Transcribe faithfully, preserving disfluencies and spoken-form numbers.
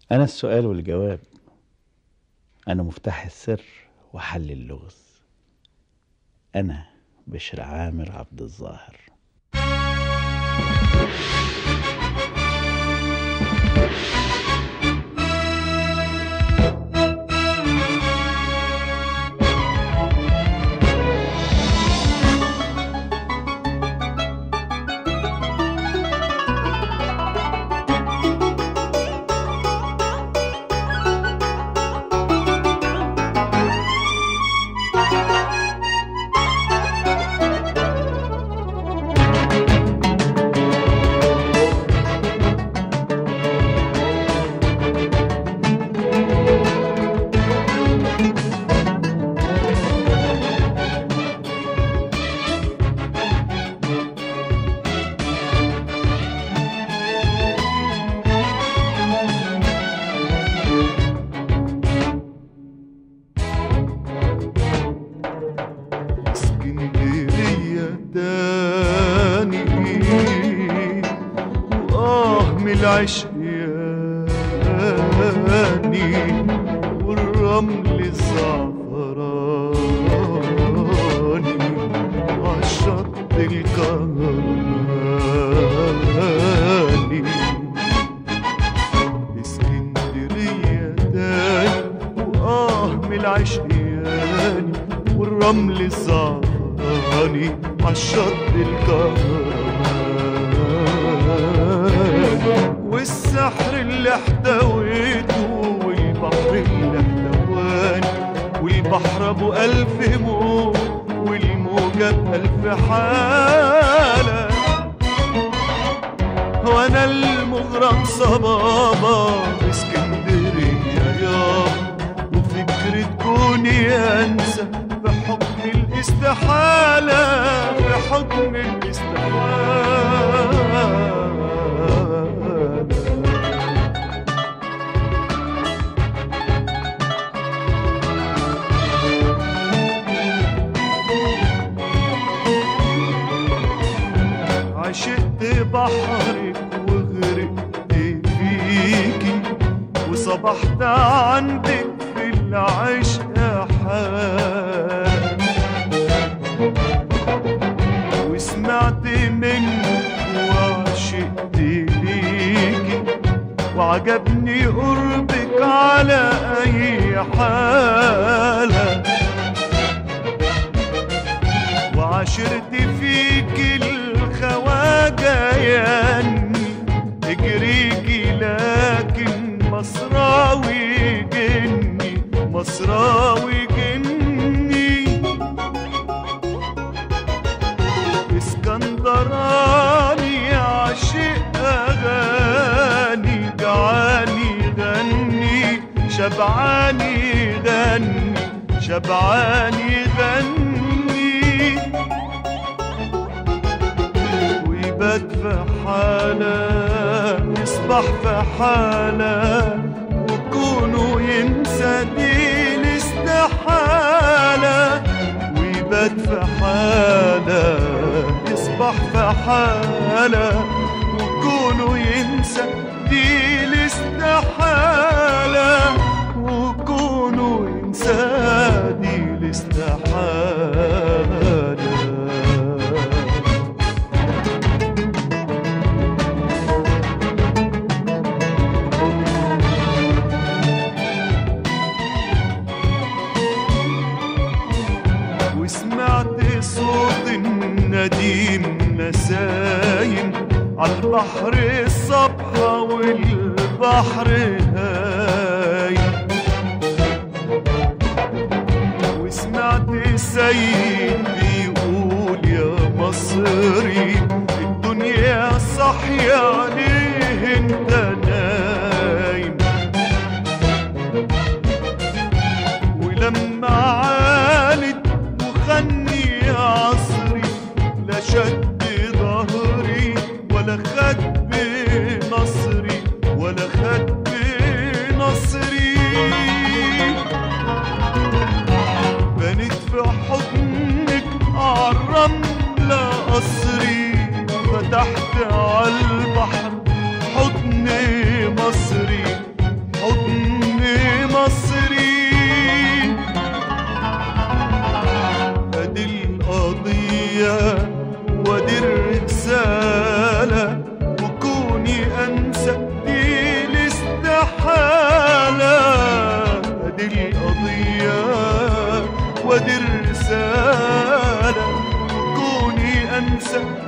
أنا السؤال والجواب، أنا مفتاح السر وحل اللغز. أنا بشر عامر عبد الظاهر. العشق ياني والرمل الزعفراني عالشط الكهرباني. اسكندرية تاني وآه من العشق ياني والرمل الزعفراني عالشط الكهرباني. والسحر اللي احتويته والبحر اللي احتواني والبحر ابو الف موج والموجة بألف حالة. وانا المغرم صبابة باسكندرية يابا وفكرة كوني انسى في حكم الاستحالة في حكم الاستحالة. عشقت بحرك وغرقت فيكي وصبحت عندك في العشق حال وسمعت منك وعشقت ليكي وعجبني قربك على أي حالة وعشرت فيكي الخواجة ياني اجريكي لكن مصراوي جني مصراوي جني. اسكندراني عاشق اغاني جعاني غني شبعاني غني شبعاني غني. ويبات في حالة يصبح في حالة وكونه ينسى دي الاستحالة. ويبات في حالة يصبح في حالة وكونه ينسى دي الاستحالة وكونه ينسى دي الاستحالة. وسمعت صوت النديم نسايم عالبحر الصبحة والبحر هايم. وسمعت سيد بيقول يا مصري الدنيا صاحية ليه انت نايم. ولما عالت وخني عصري لا شد ظهري ولا خد بنصري ولا خد بنصري. بنت في حضنك عالرملة قصري فتحت عالبحر وادي الرسالة كوني أنسى